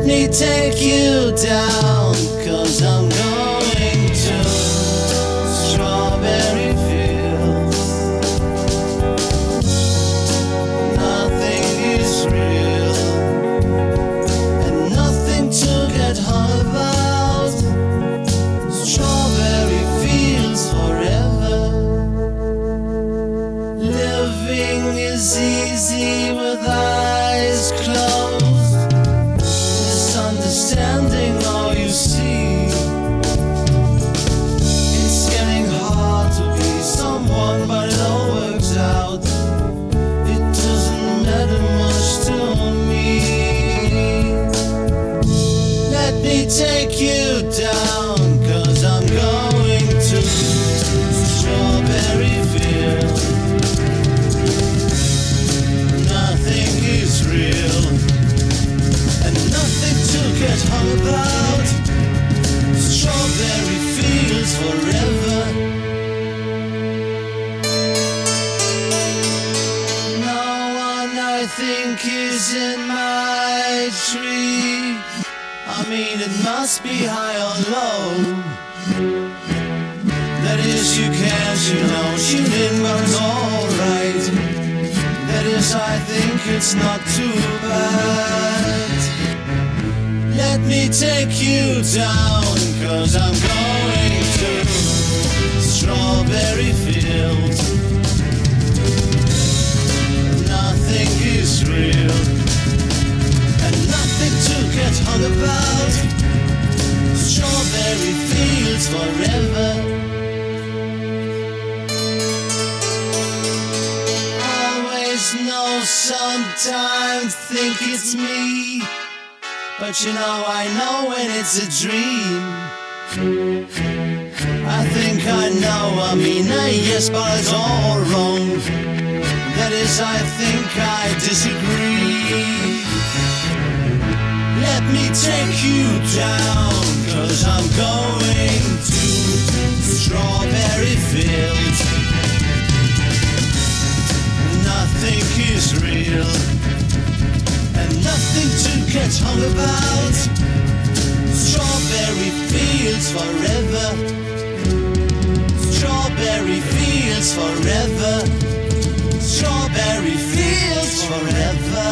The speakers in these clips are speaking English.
me take you down, 'cause I'm going to strawberry fields. Nothing is real and nothing to get hung about. Strawberry fields forever. Living is easy with eyes closed. Misunderstanding all you see. It's getting hard to be someone, but it all works out. It doesn't matter much to me. Let me take you down, 'cause I'm going to strawberry fields. Nothing is real and nothing to get hung about. Strawberry fields forever. No one I think is in my tree. I mean, it must be high or low. That is, you can't, tune in, but it's alright. That is, I think it's not too bad. Let me take you down, 'cause I'm going to strawberry fields. Nothing is real and nothing to get hung about. Strawberry fields forever. Always know, sometimes think it's me, but I know when it's a dream. I think I know, yes, but it's all wrong. That is, I think I disagree. Let me take you down, 'cause I'm going to strawberry fields. Nothing is real and nothing to get hung about. Strawberry fields forever. Strawberry fields forever. Strawberry fields forever.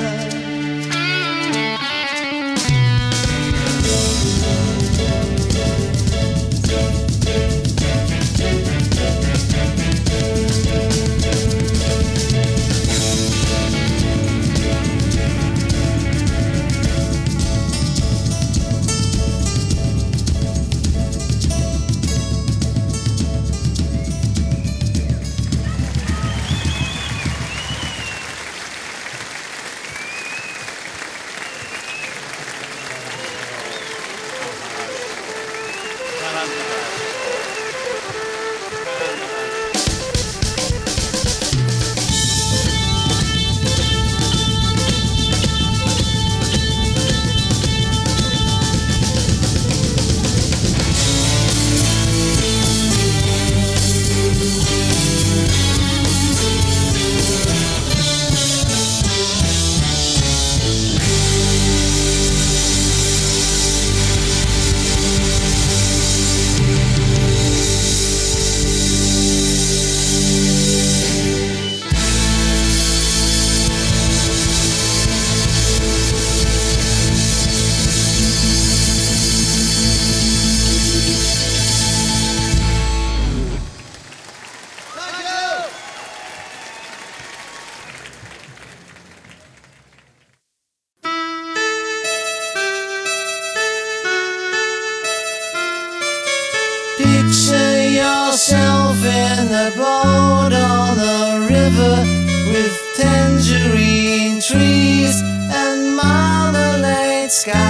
Picture yourself in a boat on a river with tangerine trees and marmalade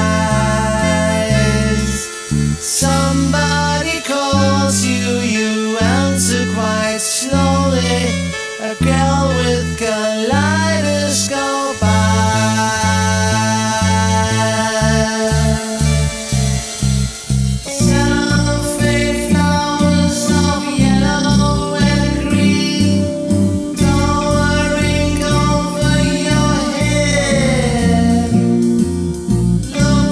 skies. Somebody calls you, you answer quite slowly. A girl with kaleidoscope eyes.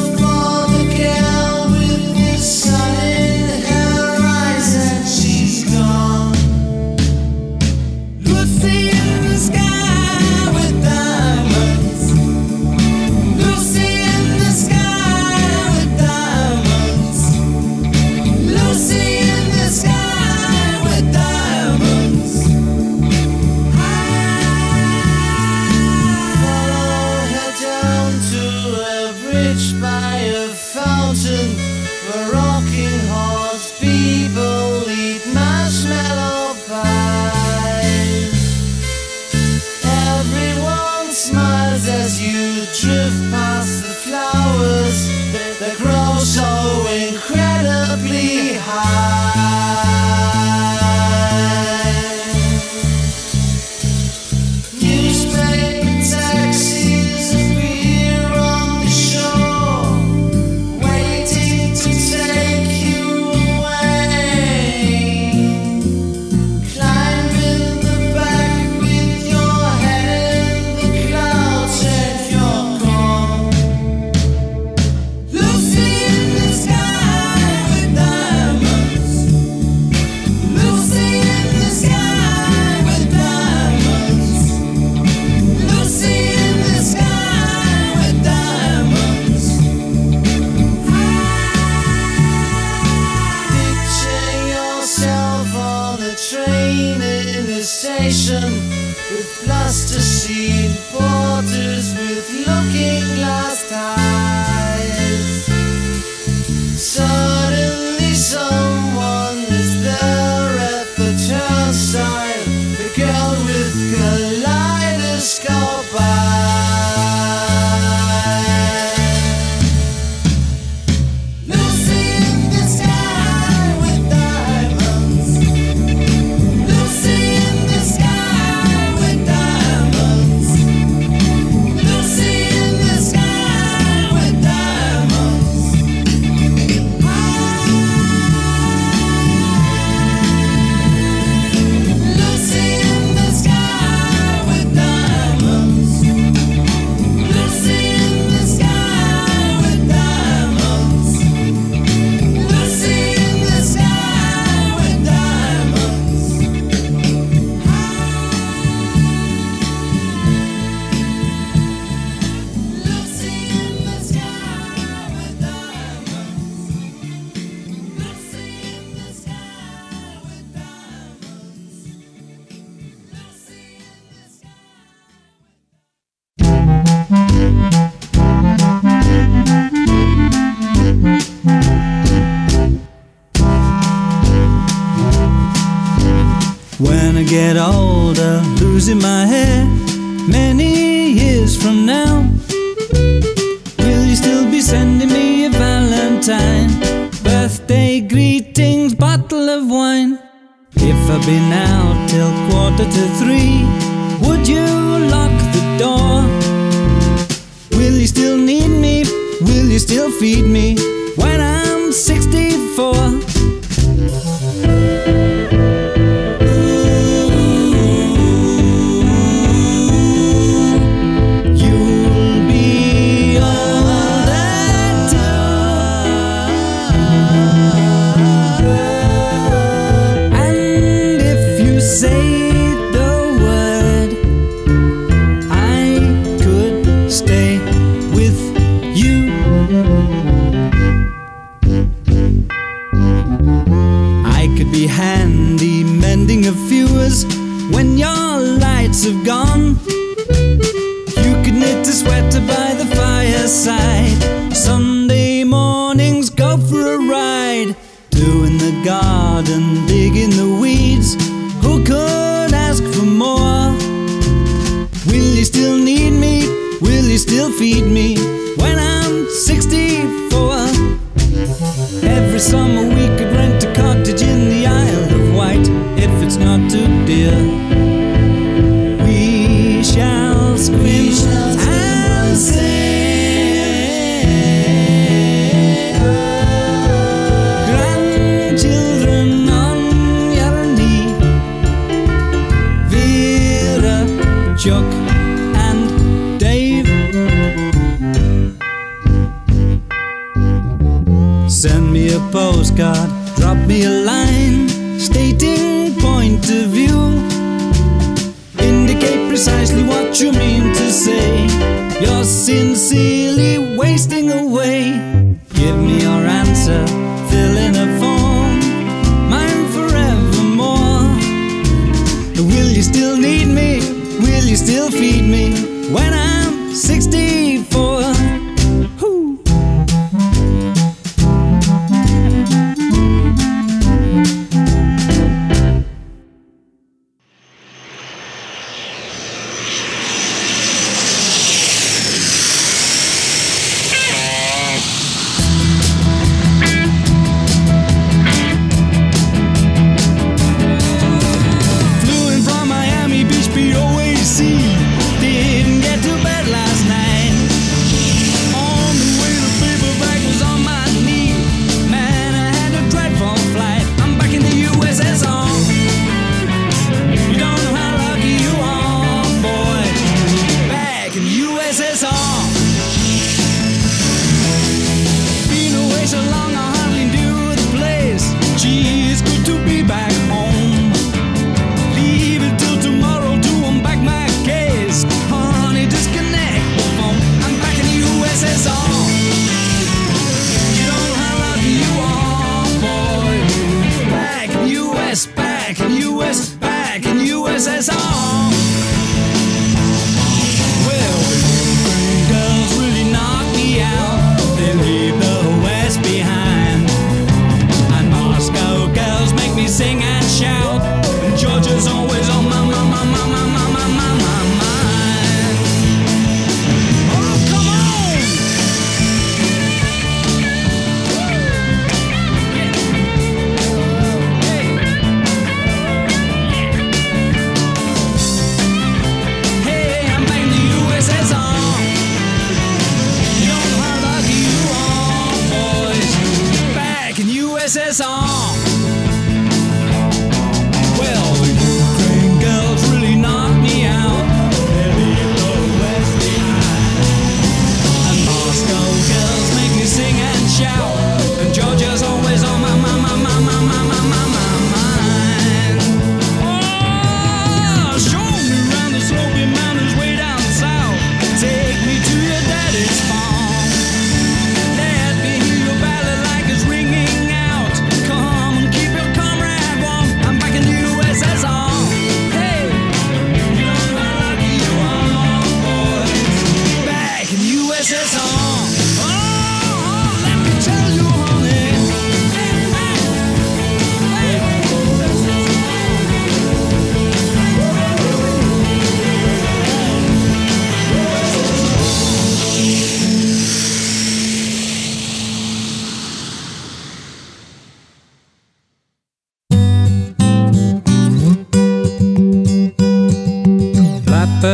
bridge by a fountain where rocking horse people eat marshmallow pies. Everyone smiles as you drift past the flowers that grow so incredibly high. Newspaper taxis appear on the shore, waiting to take you away. Climb in the back with your head in the clouds and you're gone. Lucy in the sky with diamonds. Lucy in the sky with diamonds. Lucy in the sky with diamonds. Picture yourself on a train in a station with plasticine porters with looking glass ties. Suddenly someone is there at the turnstile, the girl with kaleidoscope eyes. Lucy in the sky with diamonds. Lucy in the sky with diamonds. Lucy in the sky with diamonds. Lucy in the sky with diamonds. Lucy in the sky with diamonds. Lucy in the sky with diamonds. Lucy in the sky with diamonds. Lucy in the sky with diamonds. Lucy in the When I get older, losing my hair, many years from now, will you still be sending me a Valentine? Birthday greetings, bottle of wine. If I've been out till 2:45, would you lock the door? Will you still need me? Will you still feed me when I'm 64? You'll be older too. And if you say the word, I could stay with you. I could be handy mending a fuse when your lights have gone. You could knit a sweater by the fireside. Sunday mornings go for a ride. Doing the garden, digging the weeds. Who could ask for more? Will you still need me? Will you still feed me when I'm 64? Every summer we could rent a cottage in the Isle of Wight. If it's not too dear, we shall scream and sing. Grandchildren on your knee, Vera, Chuck and Dave. Send me a postcard, drop me a line, stating point of view. Indicate precisely what you mean to say. You're sincerely wasting away. Give me your answer, fill in a form, mine forevermore. Will you still need me? Will you still feed me when I'm 64? Whoo!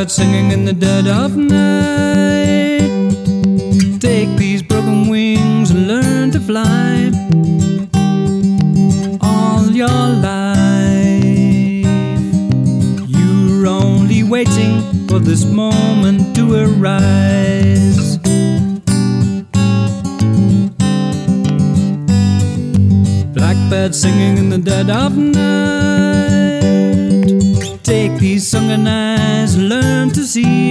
Blackbird singing in the dead of night. Take these broken wings and learn to fly. All your life you're only waiting for this moment to arise. Blackbird singing in the dead of night. Take these sunken eyes and learn to see.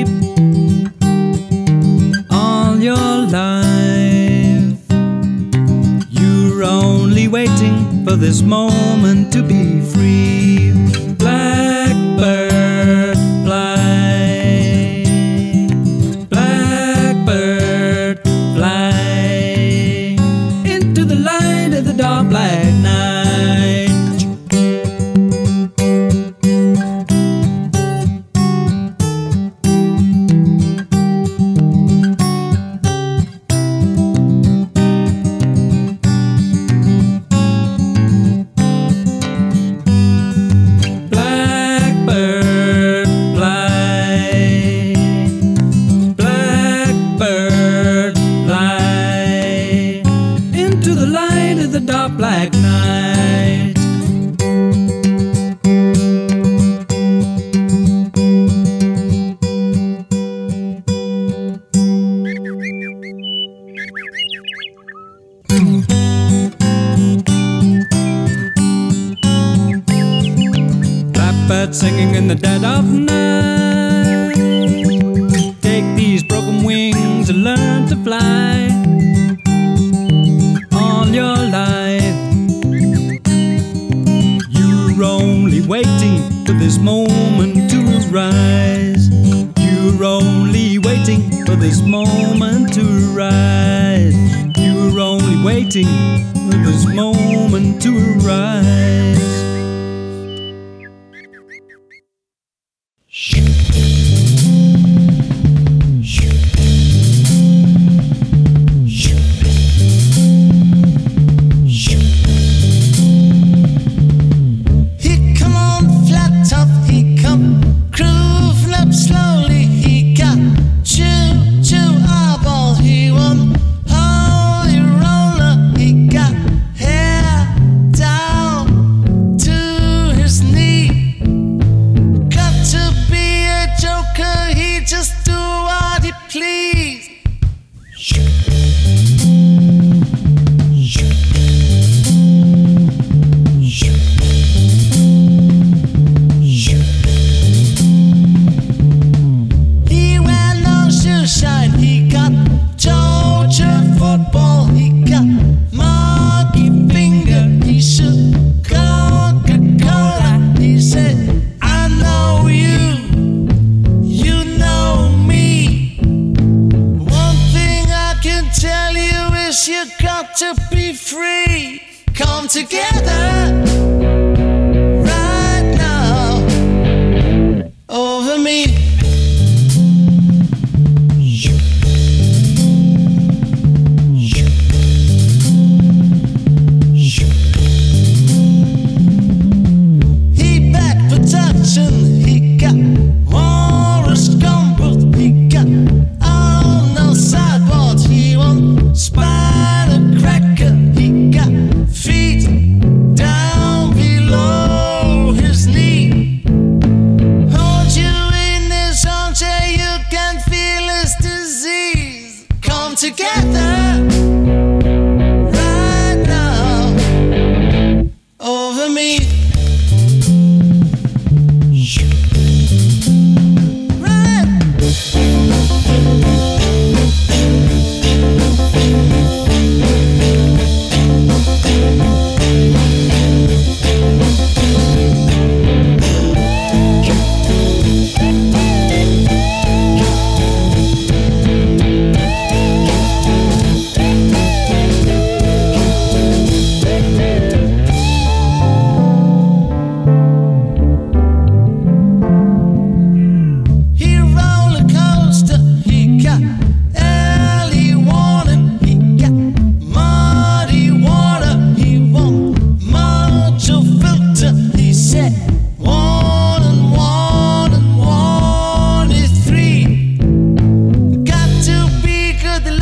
All your life you're only waiting for this moment to be free. Blackbird fly, blackbird fly into the light of the dark black night. Black night. Blackbird singing in the dead of night. Take these broken wings and learn to fly. All your life you're only waiting for this moment to arise. You're only waiting for this moment to arise. You're only waiting for this moment to arise. To be free, come together right now over me. He back protection, he got Morris Gumbel, he got on no sideboard, he won't spy. He got feet down below his knee. Hold you in this armchair, you can feel his disease. Come together right now over me.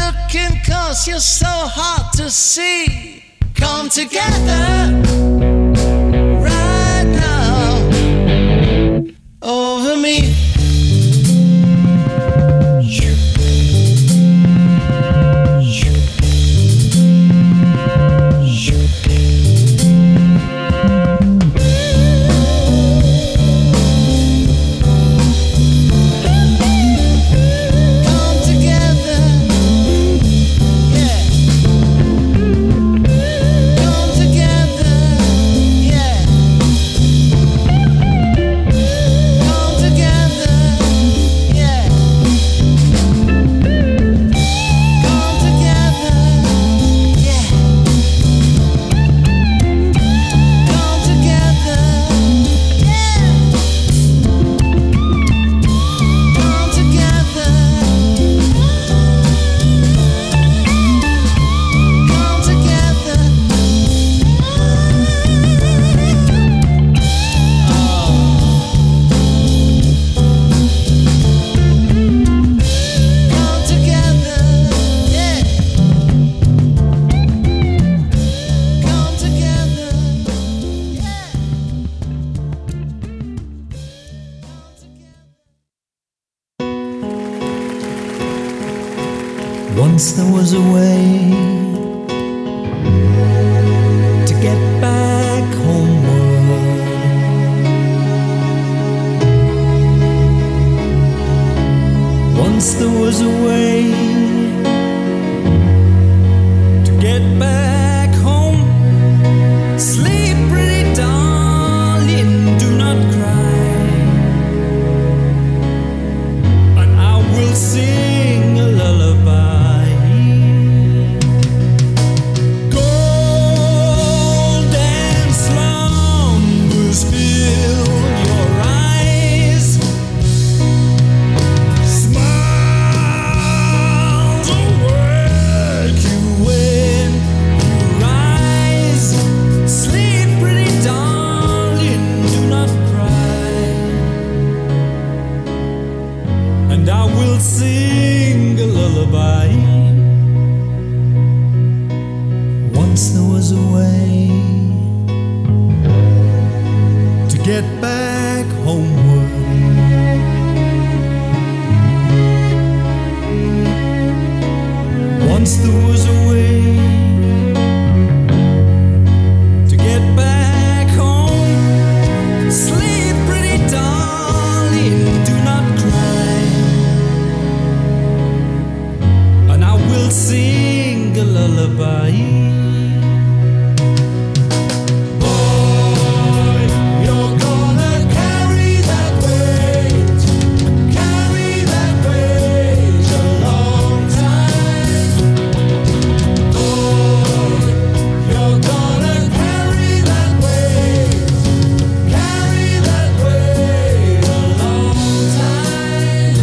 looking 'cause you're so hard to see. Come together right now over me. Once there was a way to get back homeward. Once there was a way to get back home. Sleep, pretty darling, do not cry, and I will sing a lullaby. Sing a lullaby. Once there was a way to get back homeward. Once there was a way to get back home. Sleep, pretty darling, do not cry, we'll sing a lullaby. Boy, you're gonna carry that weight a long time. Boy, you're gonna carry that weight a long time.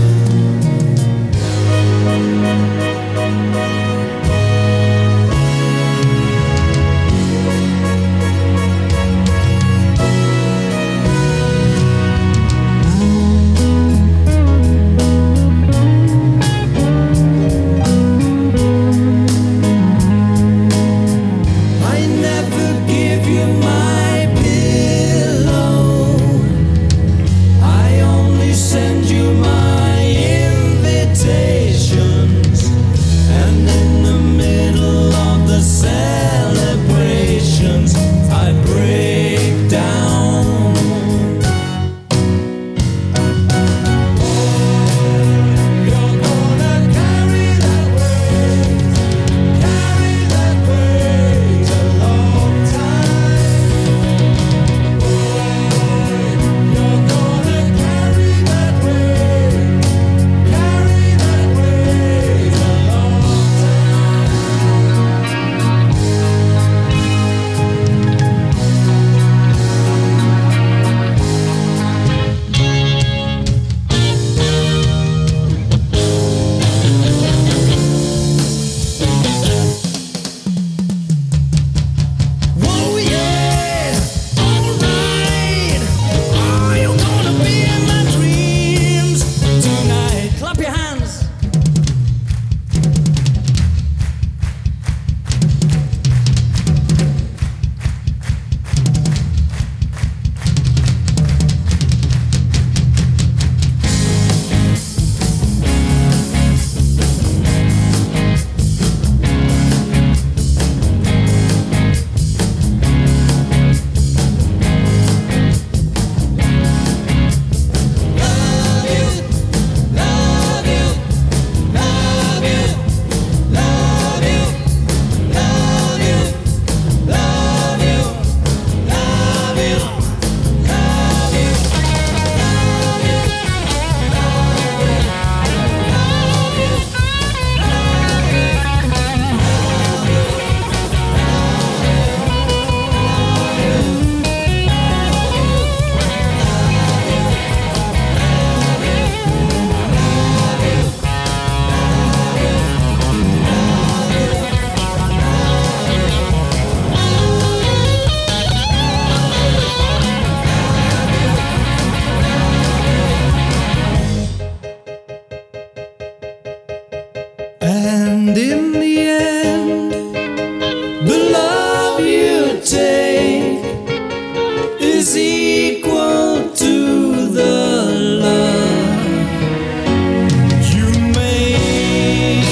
the end, the love you take is equal to the love you make.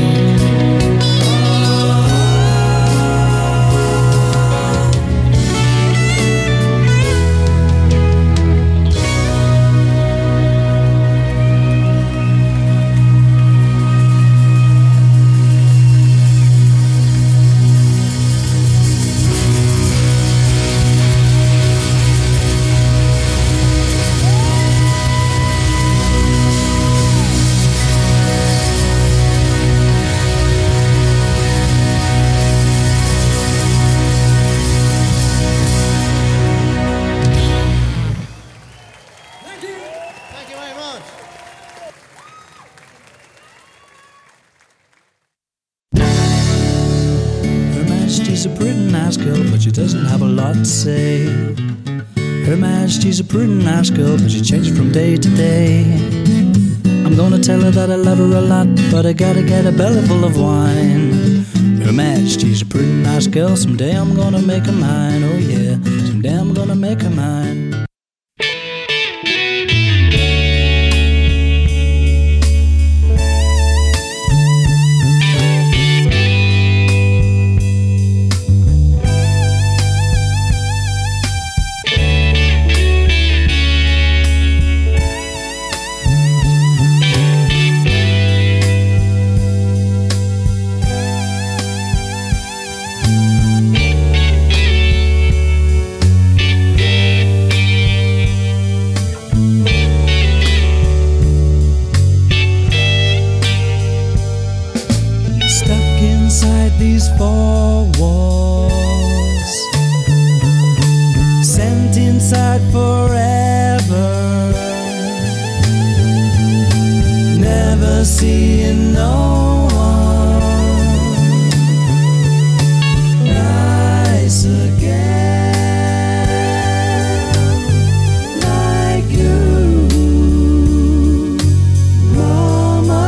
Thank you very much. Her Majesty's a pretty nice girl, but she doesn't have a lot to say. Her Majesty's a pretty nice girl, but she changes from day to day. I'm gonna tell her that I love her a lot, but I gotta get a belly full of wine. Her Majesty's a pretty nice girl, someday I'm gonna make her mine, oh yeah, someday I'm gonna make her mine. Stuck inside these four walls, sent inside forever, never seeing no one nice again like you, Mama.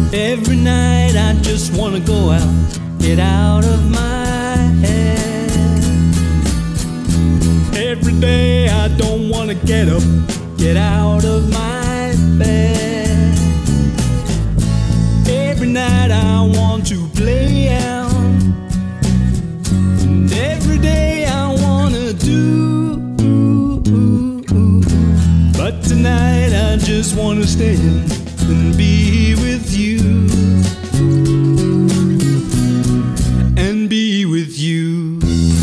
Every night I just wanna go out, get out of my head. Every day I don't wanna get up, get out of my bed. Every night I want to play out, and every day I wanna do. But tonight I just wanna stay and be with you, and be with you.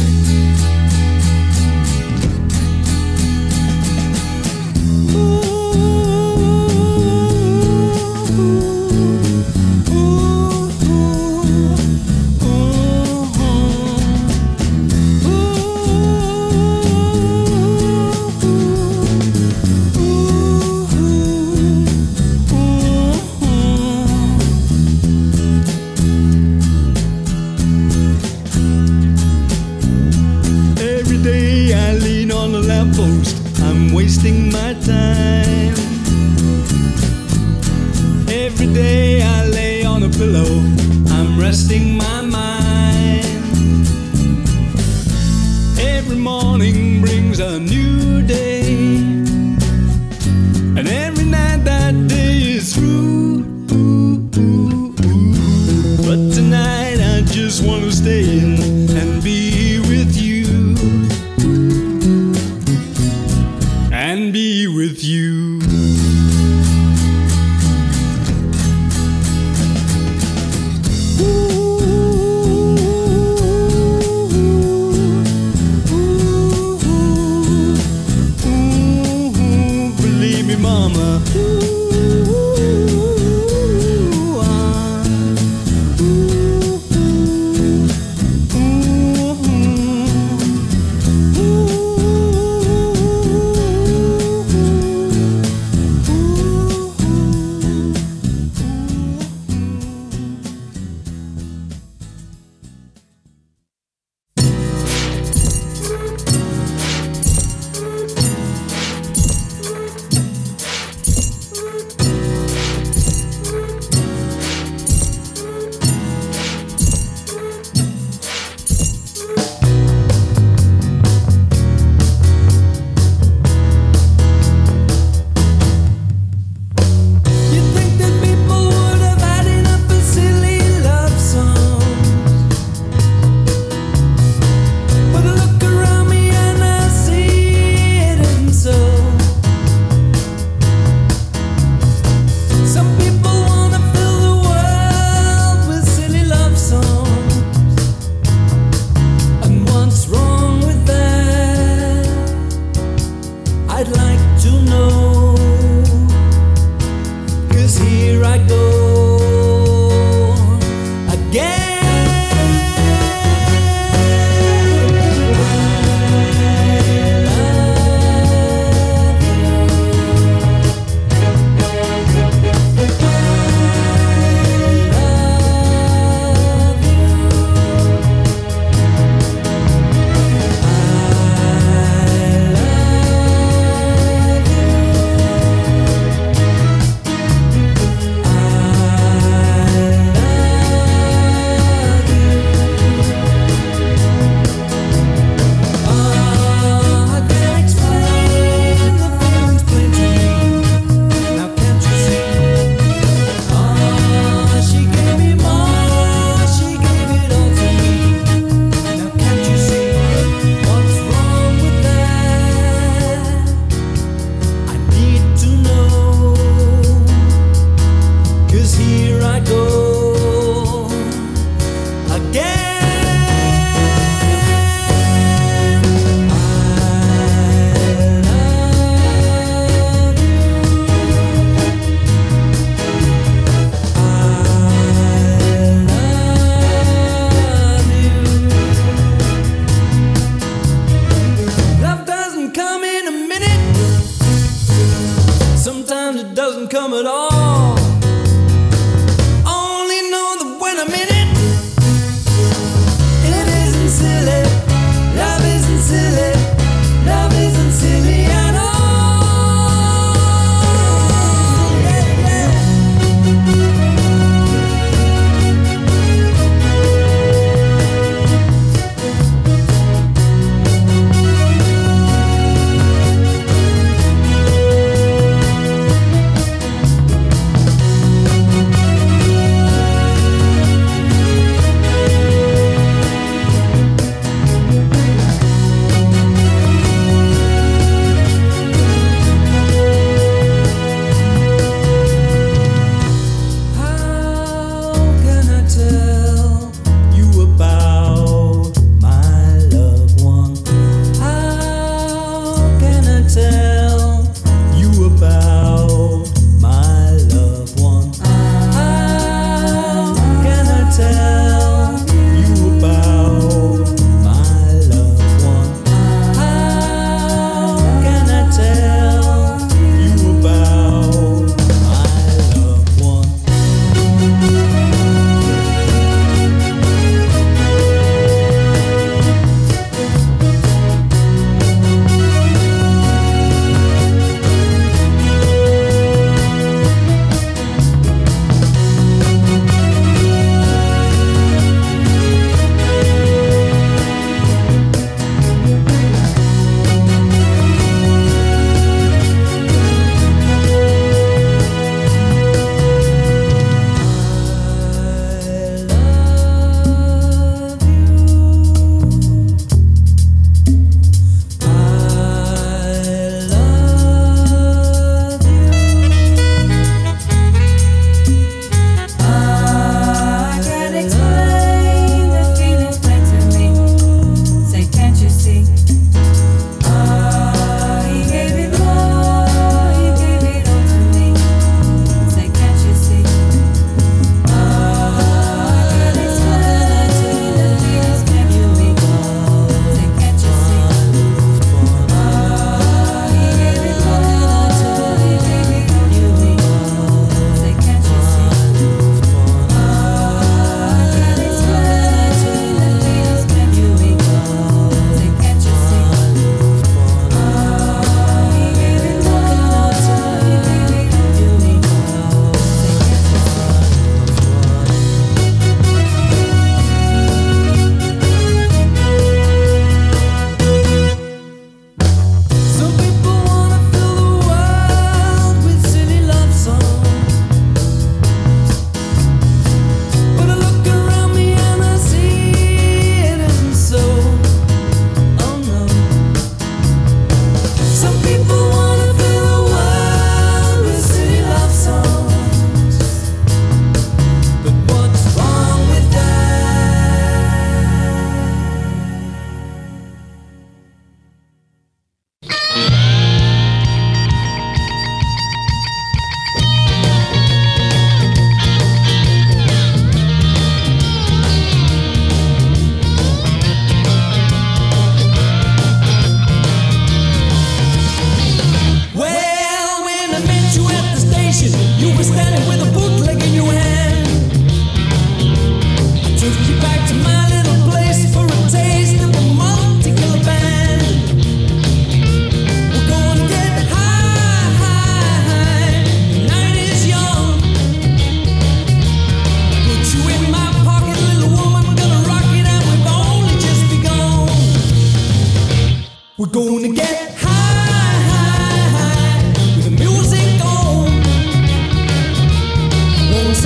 I'm wasting my time. Every day I lay on a pillow, I'm resting my mind. Every morning brings a new day, and every night that day is through. But tonight I just want to stay in and be with you, and be with you. Believe me, mama. Sometimes it doesn't come at all. Only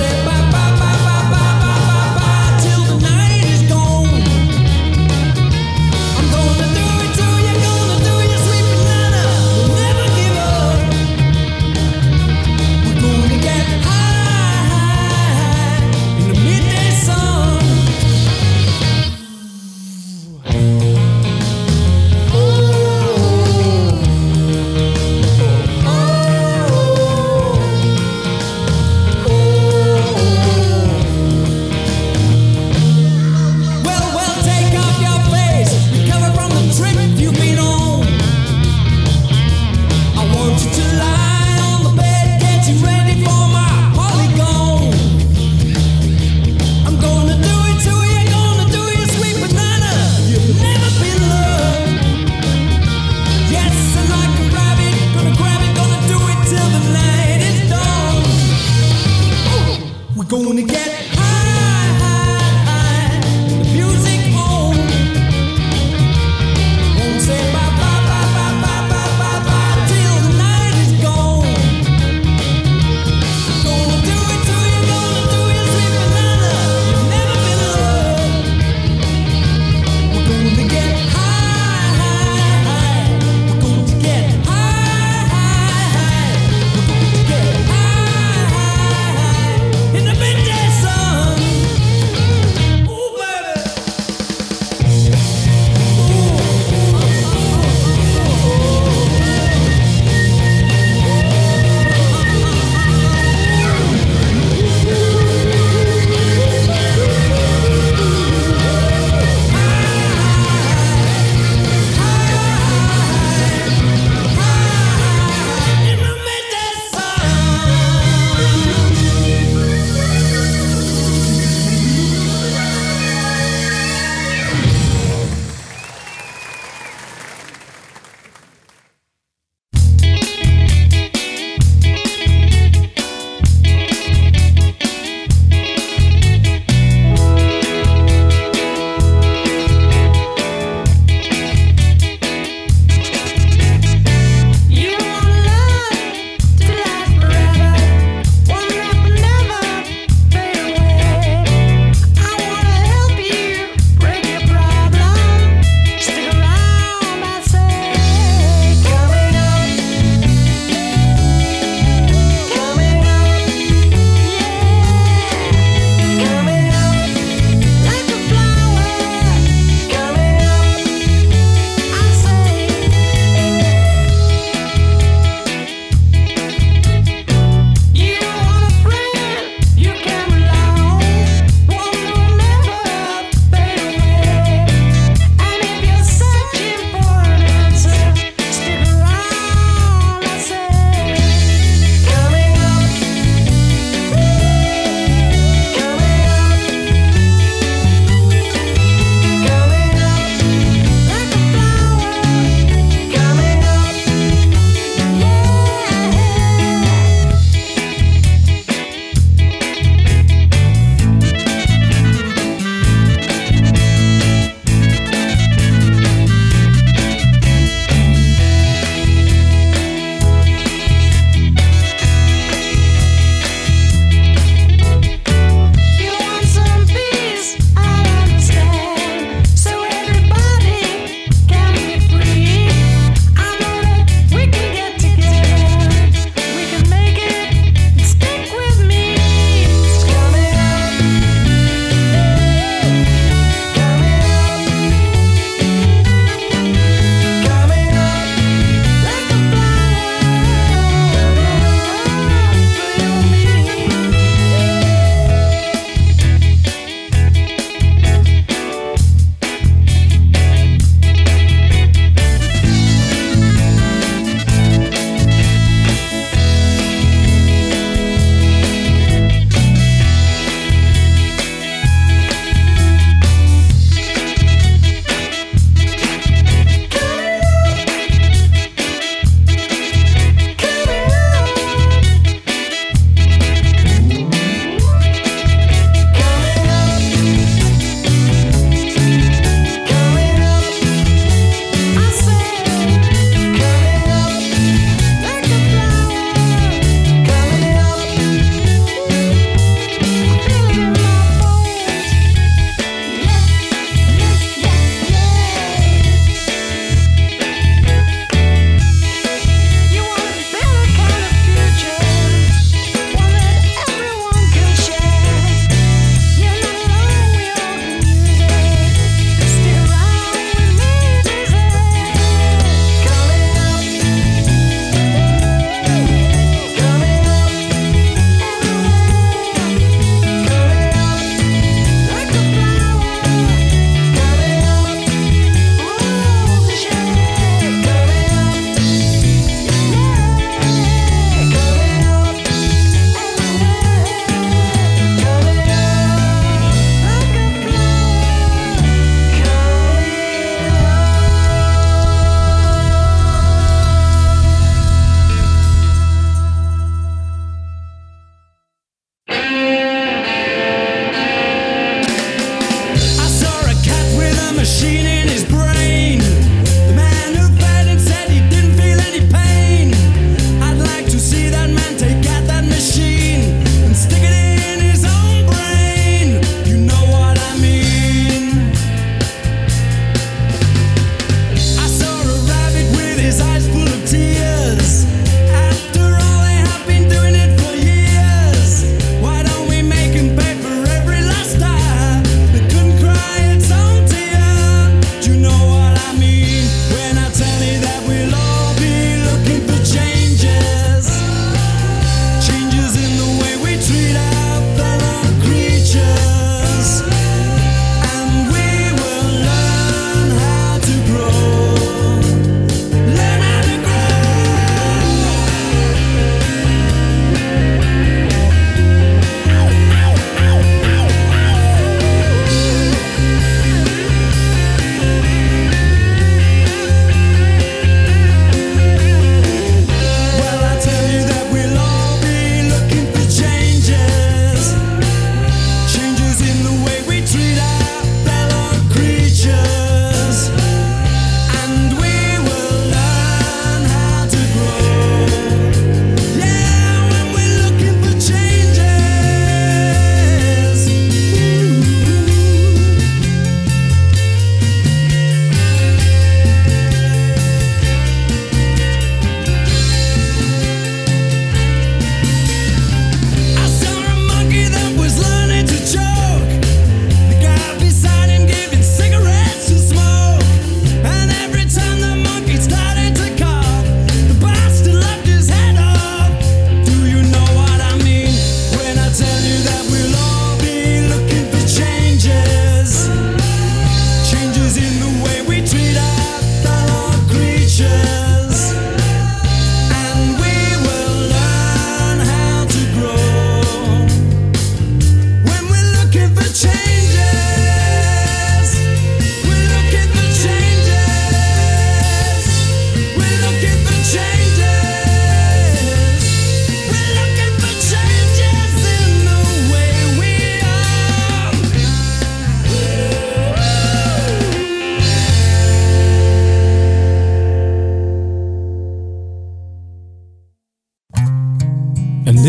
In the midday sun.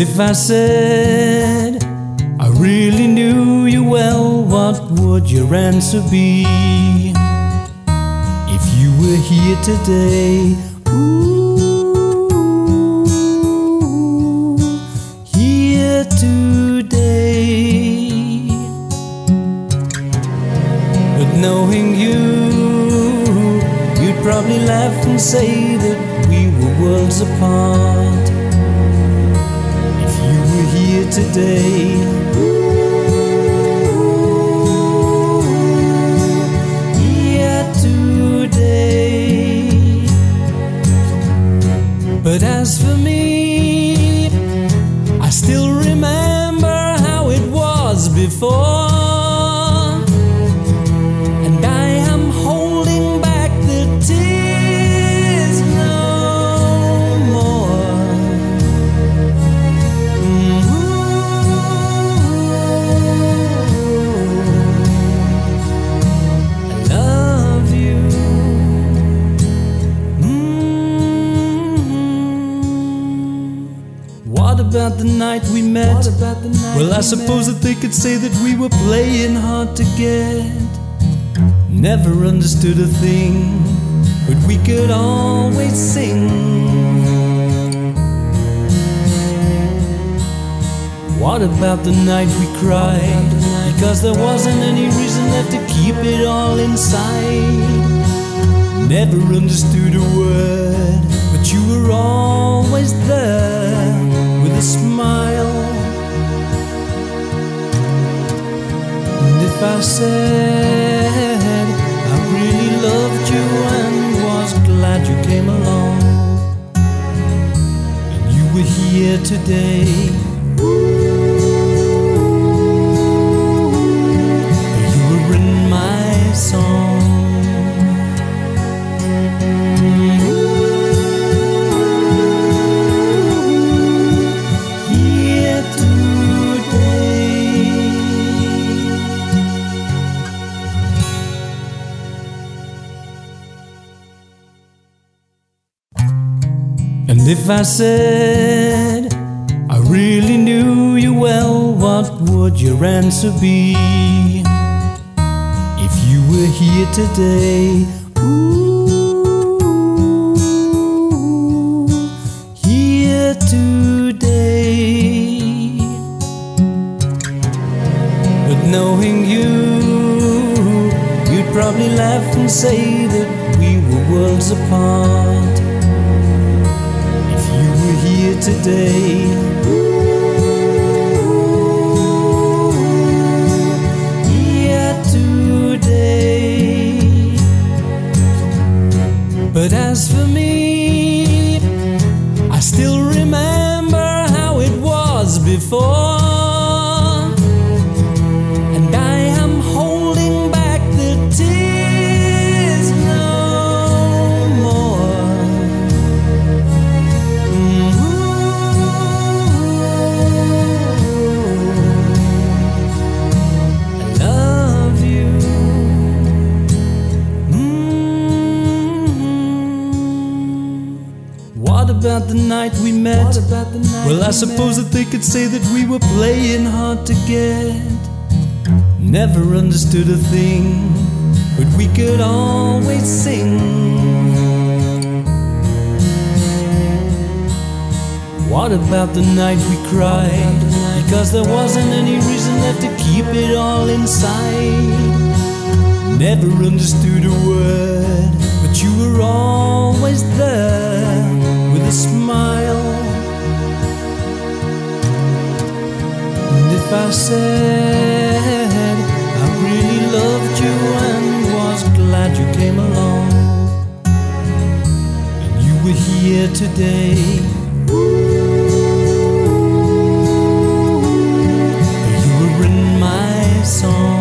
if I said I really knew you well, what would your answer be? If you were here today, ooh, here today. But knowing you, you'd probably laugh and say that we were worlds apart. Here today, here today. But as for me, I still remember how it was before, and I am holding back the tears no more. What about the night we met? Well, I suppose that they could say that we were playing hard to get. Never understood a thing, but we could always sing. What about the night we cried? Because there wasn't any reason left to keep it all inside. Never understood a word, but you were always there with a smile. And if I said I really loved you and was glad you came along, and you were here today, you were in my song. And if I said I really knew you well, what would your answer be? If you were here today, ooh, here today. But knowing you, you'd probably laugh and say that we were worlds apart. Here today, here today. But as for me, I still remember how it was before, and I am holding back the tears no more. What about the night we met? Well, I suppose that they could say that we were playing hard to get. Never understood a thing, but we could always sing. What about the night we cried? Because there wasn't any reason left to keep it all inside. Never understood a word, but you were always there with a smile. And if I said I really loved you and was glad you came along, and you were here today, you were in my song.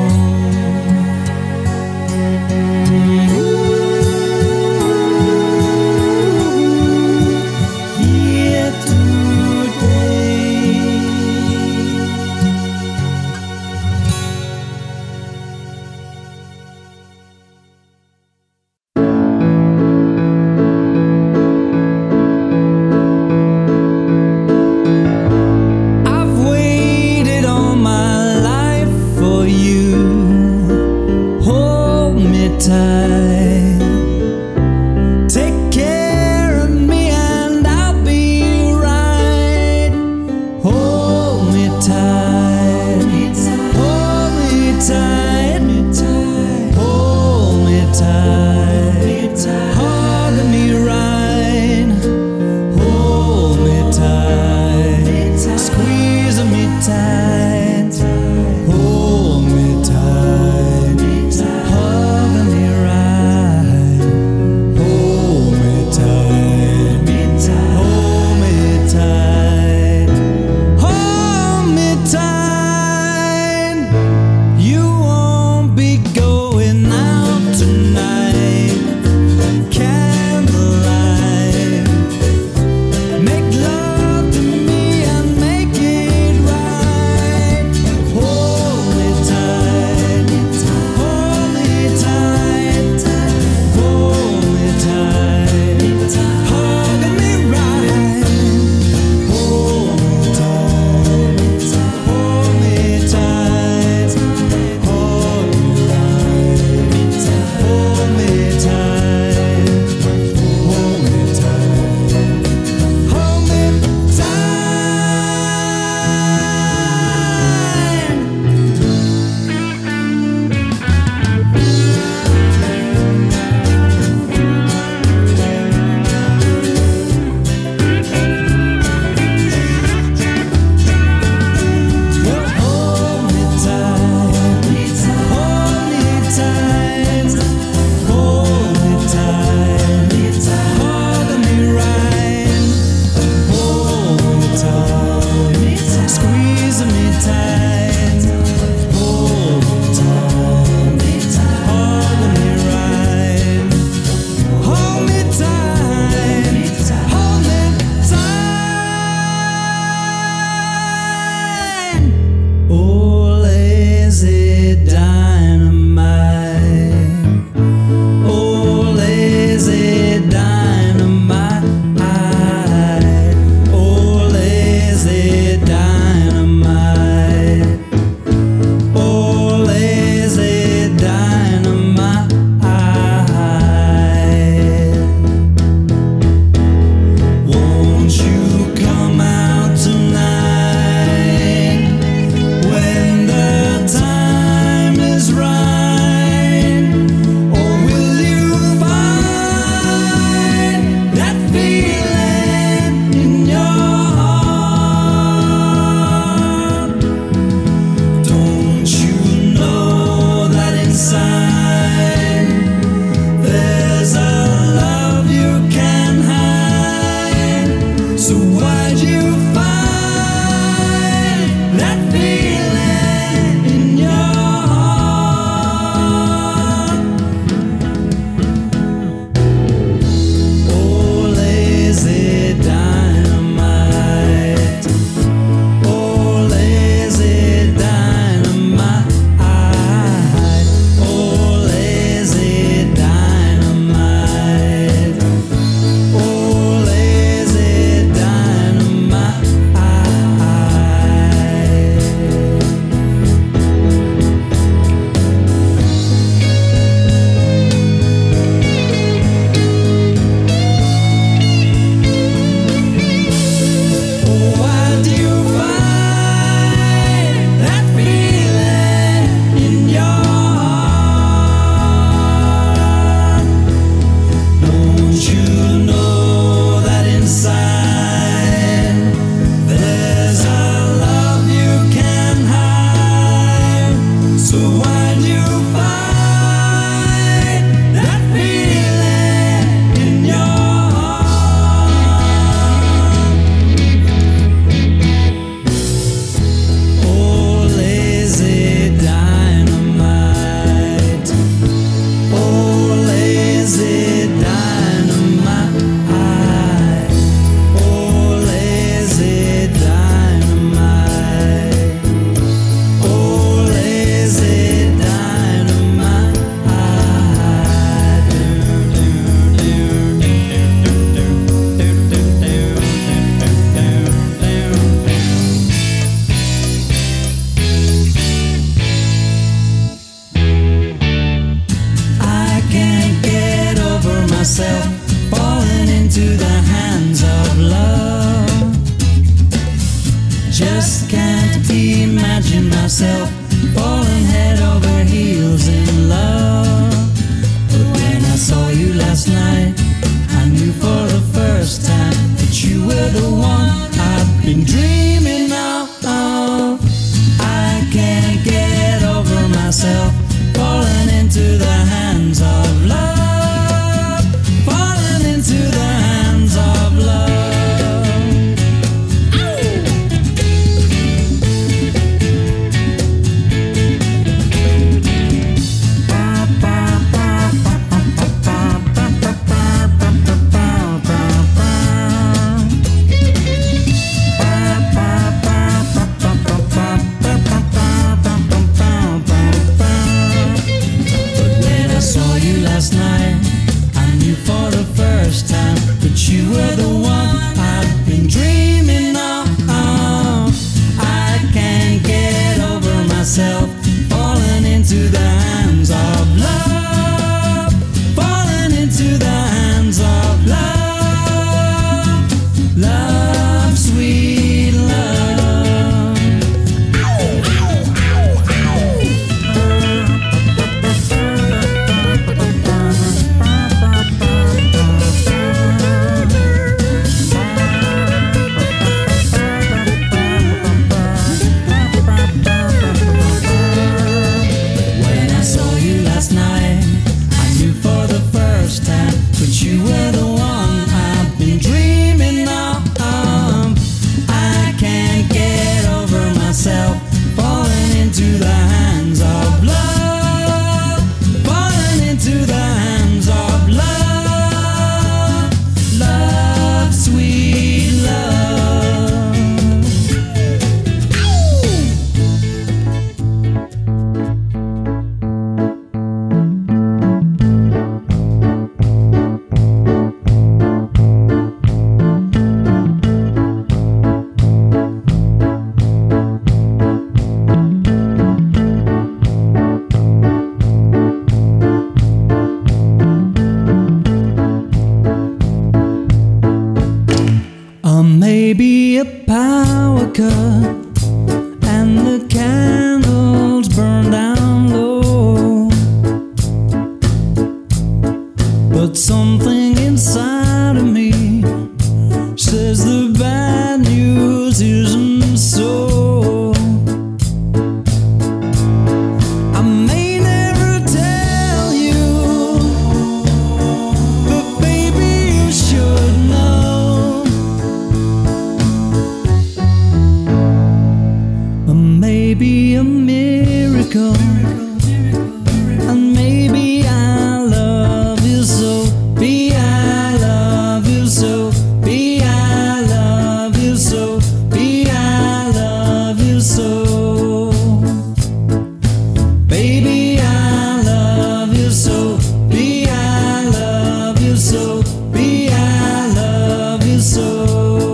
lazy dynamite. Oh, lazy dynamite. Oh, lazy dynamite. Oh, lazy dynamite. Won't you come out tonight when the time is right? Or will you find that feeling in your heart? Don't you know that inside there's a love you can hide? So why'd you find that feeling in your heart? Oh, lazy dynamite. Oh, lazy dynamite. Oh, lazy dynamite. Oh, lazy dynamite. Oh, why'd you find that feeling in your heart? Don't you know that inside there's a love you can hide? So why'd you find that feeling in your heart? Oh, lazy dynamite. Oh, lazy dynamite. Oh, lazy dynamite. Oh, lazy dynamite. I can't get over myself falling into the hands of love. Just can't imagine myself falling head over heels in love. But when I saw you last night, I knew for the first time that you were the one I've been dreaming of. I can't get over myself falling into the hands of love. Falling into the hands of love. But when I saw you last night, I knew for the first time that you were the one I've been dreaming of. I can't get over myself falling into the hands of love. Falling into the hands of love. Love, sweet love. When miracle. And maybe I love you so. Be I love you so. Be I love you so. Be I love you so. Baby, I love you so. Be I love you so. Be I love you so.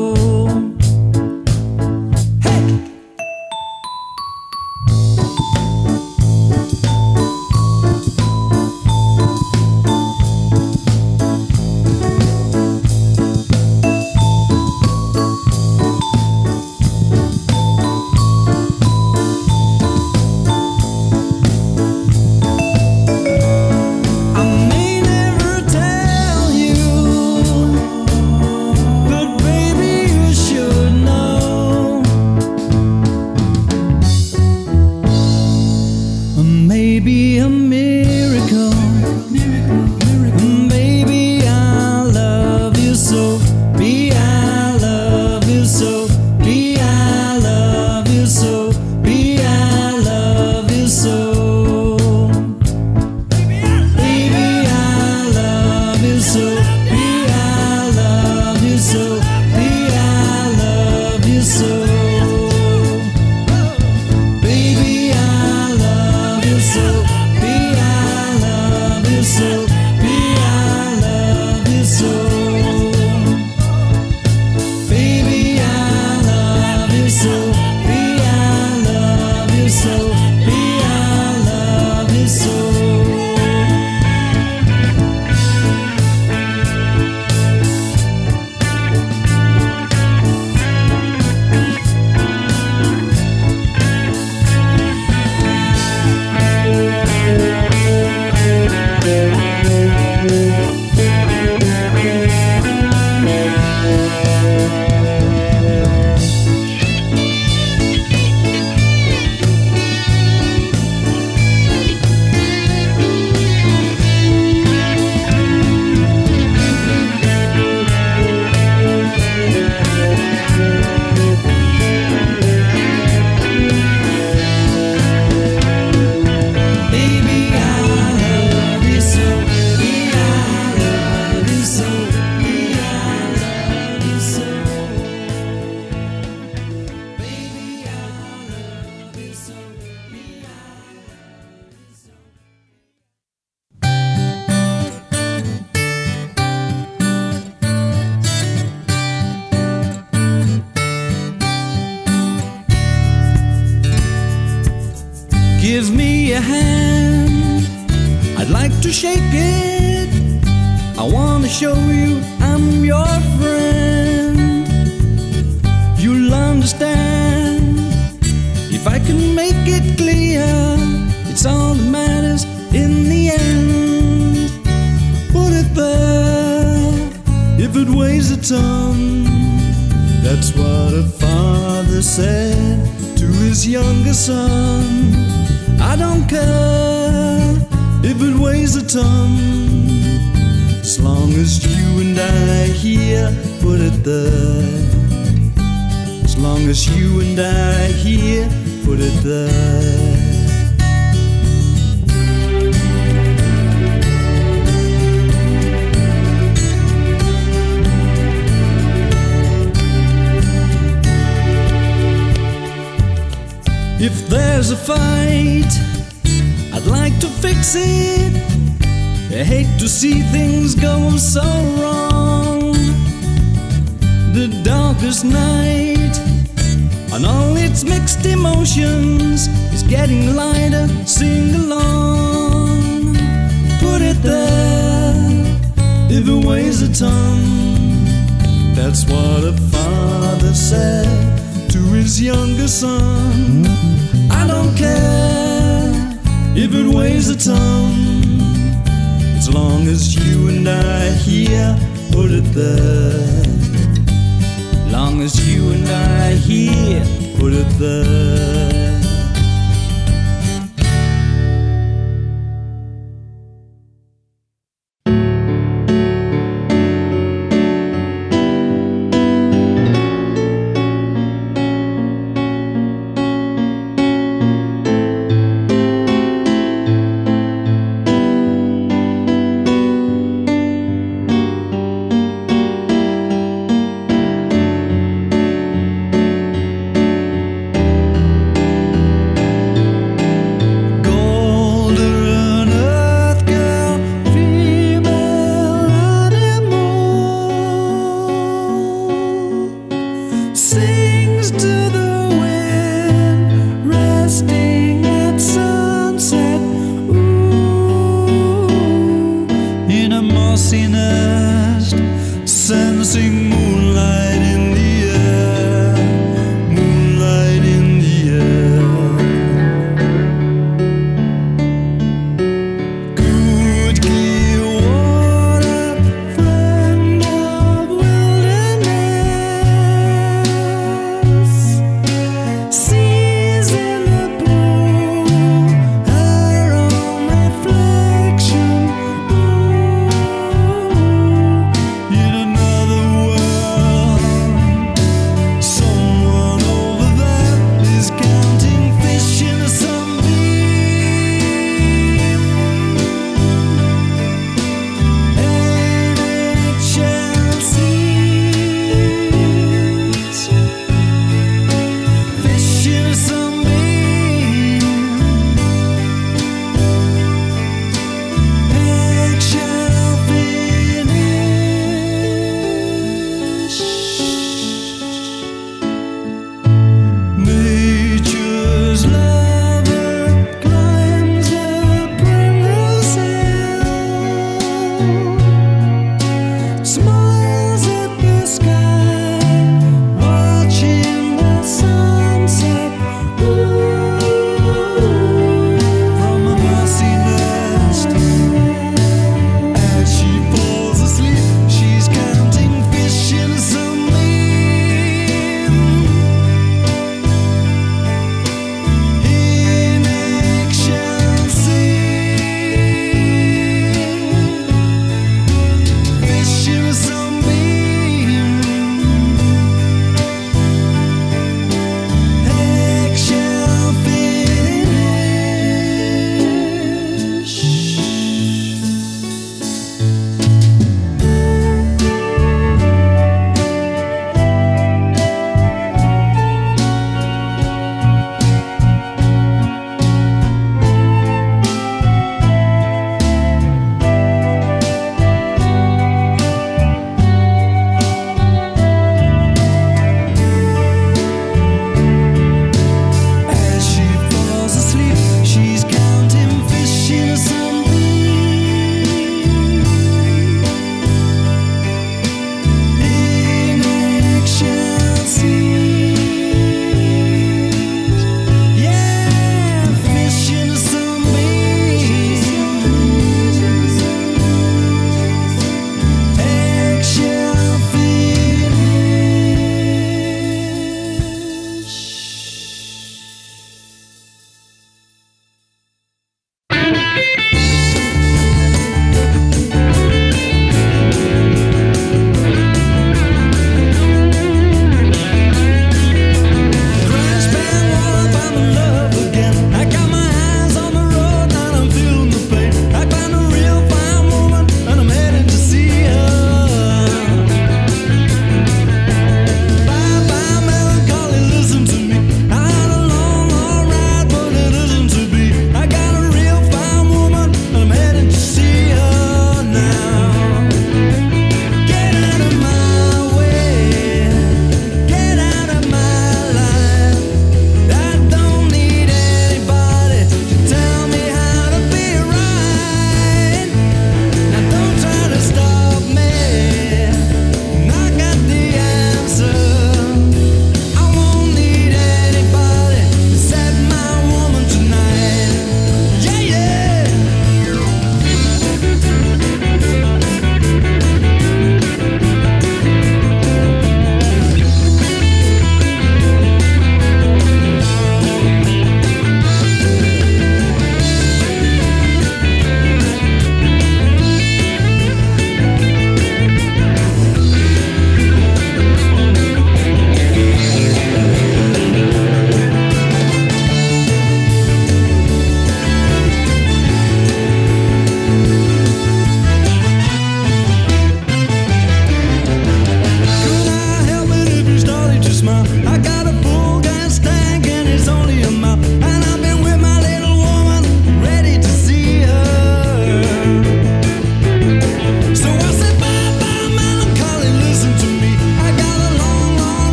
Maybe a miracle. Baby, I love you so. Be I love you so. Be I love you so. Be I love you so. Baby, I love you so. Be I love you so. Be I love you so. Baby, I love you so. Be I love you so. Be I love you so. Baby, I love you so. Be I love you so. Be I love you so. Give me a hand, I'd like to shake it. I wanna show you I'm your friend. You'll understand if I can make it clear. It's all that matters in the end. Put it there, if it weighs a ton. That's what a father said to his younger son. I don't care if it weighs a ton, as long as you and I here, put it there. As long as you and I here, put it there. If there's a fight, I'd like to fix it. I hate to see things go so wrong. The darkest night and all its mixed emotions is getting lighter, sing along. Put it there, if it weighs a ton. That's what a father said to his younger son. I don't care if it weighs a ton, as long as you and I here, put it there. Long as you and I here, put it there.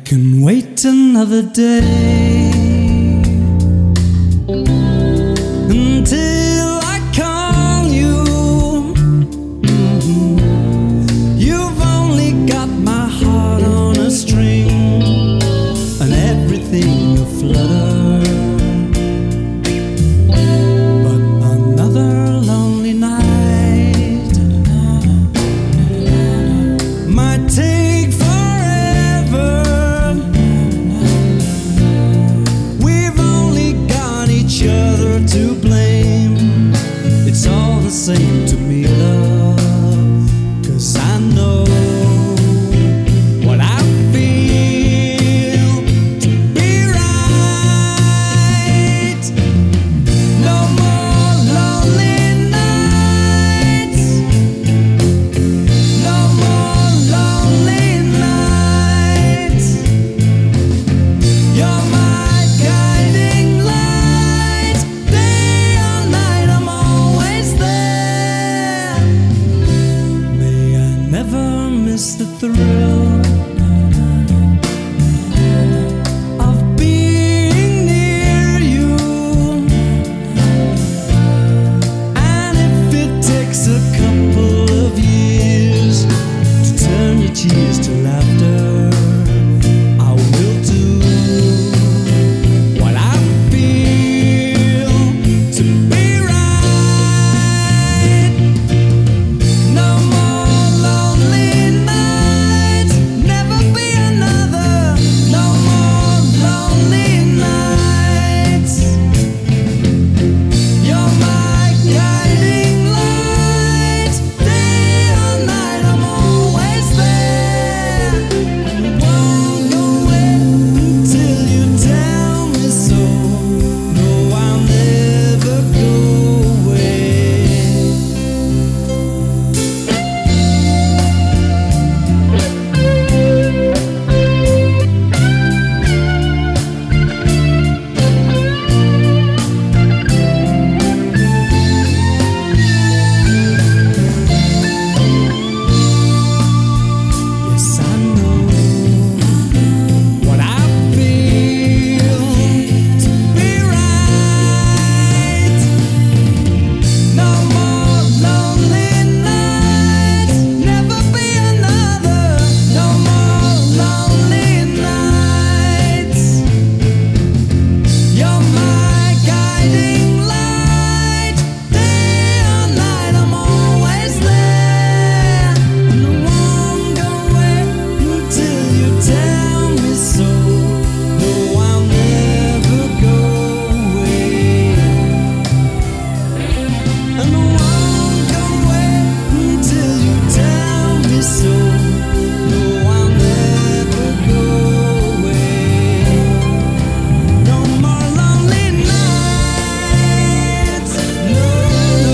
can wait another day until I call you. You've only got my heart on a string and everything aflutter. But another lonely night might take forever. We've only got each other to blame. It's all the same to me, love, 'cause I know what I feel to be right. No more lonely nights. No more lonely nights. You're my guiding light. Day or night, I'm always there. May I never miss the thrill of being near you. And if it takes a couple of years to turn your tears to laughter, I will do what I feel to be right. No more lonely nights, never be another. No more lonely nights. You're my guiding light. Day or night, I'm always there. I won't go away until you tell me so. No, I'll never go away. Yes, I know what I feel to be right. No more lonely nights, never be another. No more lonely nights. You're my guiding light. Day or night, I'm always there. And I won't go away until you tell me so. No, I'll never go away. And I won't go away until you tell me so. No, I'll never go away. No more lonely nights. No, no.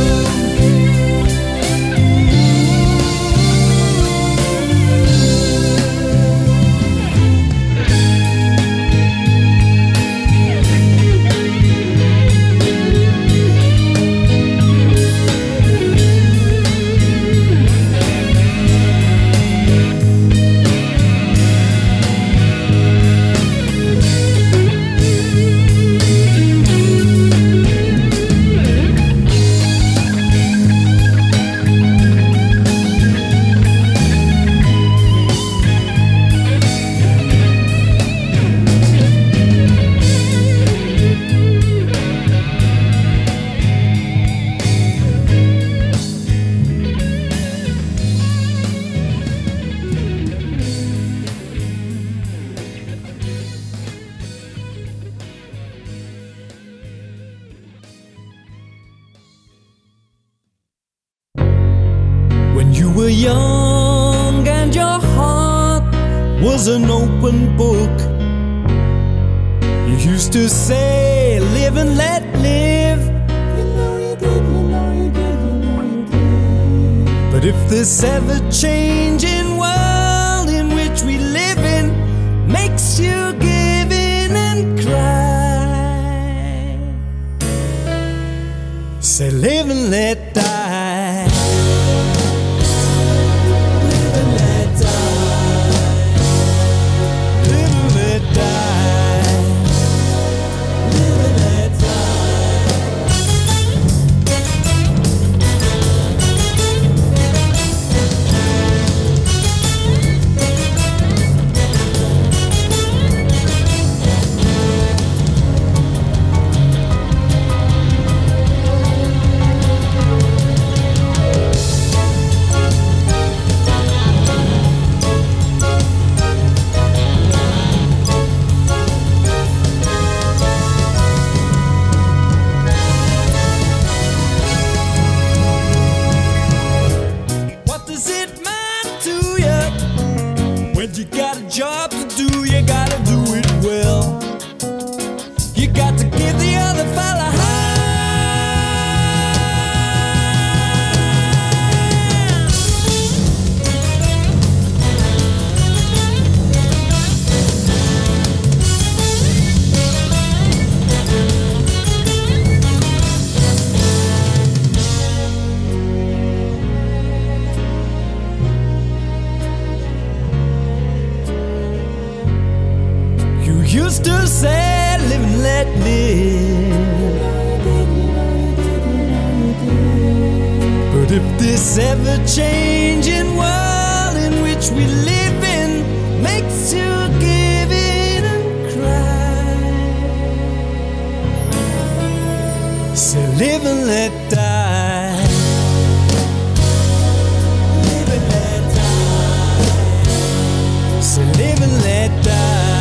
When you were young and your heart was an open book, you used to say, live and let live. You know you did, you know you did, you know you did. But if this ever-changing world in which we live in makes you give in and cry, say live and let die. Live and let die. Live and job to do, you gotta do it well. You got to give the other fella a hand. Used to say, live and let live. But if this ever-changing world in which we live in makes you give in and cry, say live and let die. Live and let die. Say live and let die.